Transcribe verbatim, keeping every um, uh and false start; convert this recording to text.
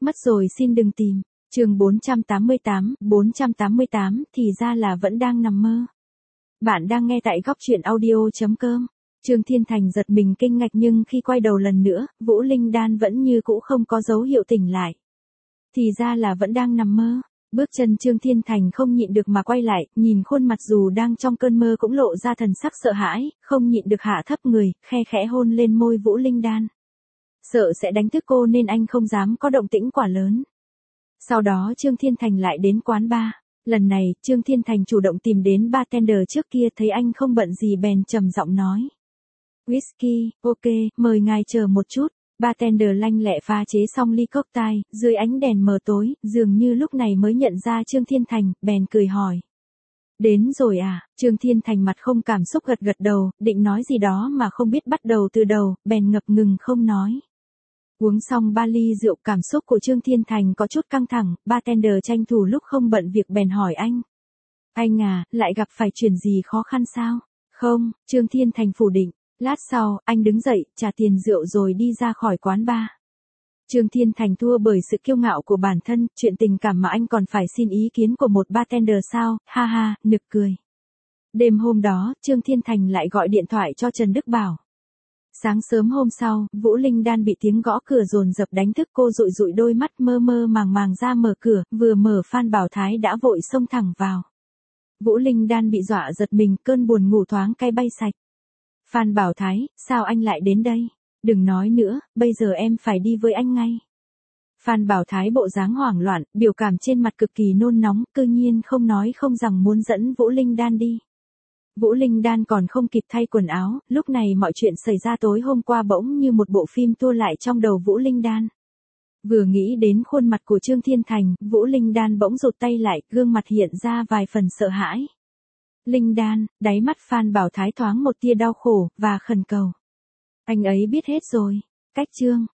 Mất rồi xin đừng tìm. Chương bốn trăm tám mươi tám, bốn trăm tám mươi tám thì ra là vẫn đang nằm mơ. Bạn đang nghe tại góc truyện audio chấm com. Trương Thiên Thành giật mình kinh ngạc nhưng khi quay đầu lần nữa, Vũ Linh Đan vẫn như cũ không có dấu hiệu tỉnh lại. Thì ra là vẫn đang nằm mơ. Bước chân Trương Thiên Thành không nhịn được mà quay lại, nhìn khuôn mặt dù đang trong cơn mơ cũng lộ ra thần sắc sợ hãi, không nhịn được hạ thấp người, khe khẽ hôn lên môi Vũ Linh Đan. Sợ sẽ đánh thức cô nên anh không dám có động tĩnh quá lớn. Sau đó Trương Thiên Thành lại đến quán bar. Lần này, Trương Thiên Thành chủ động tìm đến bartender trước kia, thấy anh không bận gì bèn trầm giọng nói. Whisky, ok, mời ngài chờ một chút. Bartender lanh lẹ pha chế xong ly cocktail, dưới ánh đèn mờ tối, dường như lúc này mới nhận ra Trương Thiên Thành, bèn cười hỏi. Đến rồi à? Trương Thiên Thành mặt không cảm xúc gật gật đầu, định nói gì đó mà không biết bắt đầu từ đầu, bèn ngập ngừng không nói. Uống xong ba ly rượu, cảm xúc của Trương Thiên Thành có chút căng thẳng, bartender tranh thủ lúc không bận việc bèn hỏi anh. Anh à, lại gặp phải chuyện gì khó khăn sao? Không, Trương Thiên Thành phủ định. Lát sau, anh đứng dậy, trả tiền rượu rồi đi ra khỏi quán bar. Trương Thiên Thành thua bởi sự kiêu ngạo của bản thân, chuyện tình cảm mà anh còn phải xin ý kiến của một bartender sao, ha ha, nực cười. Đêm hôm đó, Trương Thiên Thành lại gọi điện thoại cho Trần Đức Bảo. Sáng sớm hôm sau, Vũ Linh Đan bị tiếng gõ cửa dồn dập đánh thức, cô dụi dụi đôi mắt mơ mơ màng màng ra mở cửa, vừa mở Phan Bảo Thái đã vội xông thẳng vào. Vũ Linh Đan bị dọa giật mình, cơn buồn ngủ thoáng cái bay sạch. Phan Bảo Thái, sao anh lại đến đây? Đừng nói nữa, bây giờ em phải đi với anh ngay. Phan Bảo Thái bộ dáng hoảng loạn, biểu cảm trên mặt cực kỳ nôn nóng, cư nhiên không nói không rằng muốn dẫn Vũ Linh Đan đi. Vũ Linh Đan còn không kịp thay quần áo, lúc này mọi chuyện xảy ra tối hôm qua bỗng như một bộ phim tua lại trong đầu Vũ Linh Đan. Vừa nghĩ đến khuôn mặt của Trương Thiên Thành, Vũ Linh Đan bỗng rụt tay lại, gương mặt hiện ra vài phần sợ hãi. Linh Đan, đáy mắt Phan Bảo Thái thoáng một tia đau khổ, và khẩn cầu. Anh ấy biết hết rồi. Cách Trương,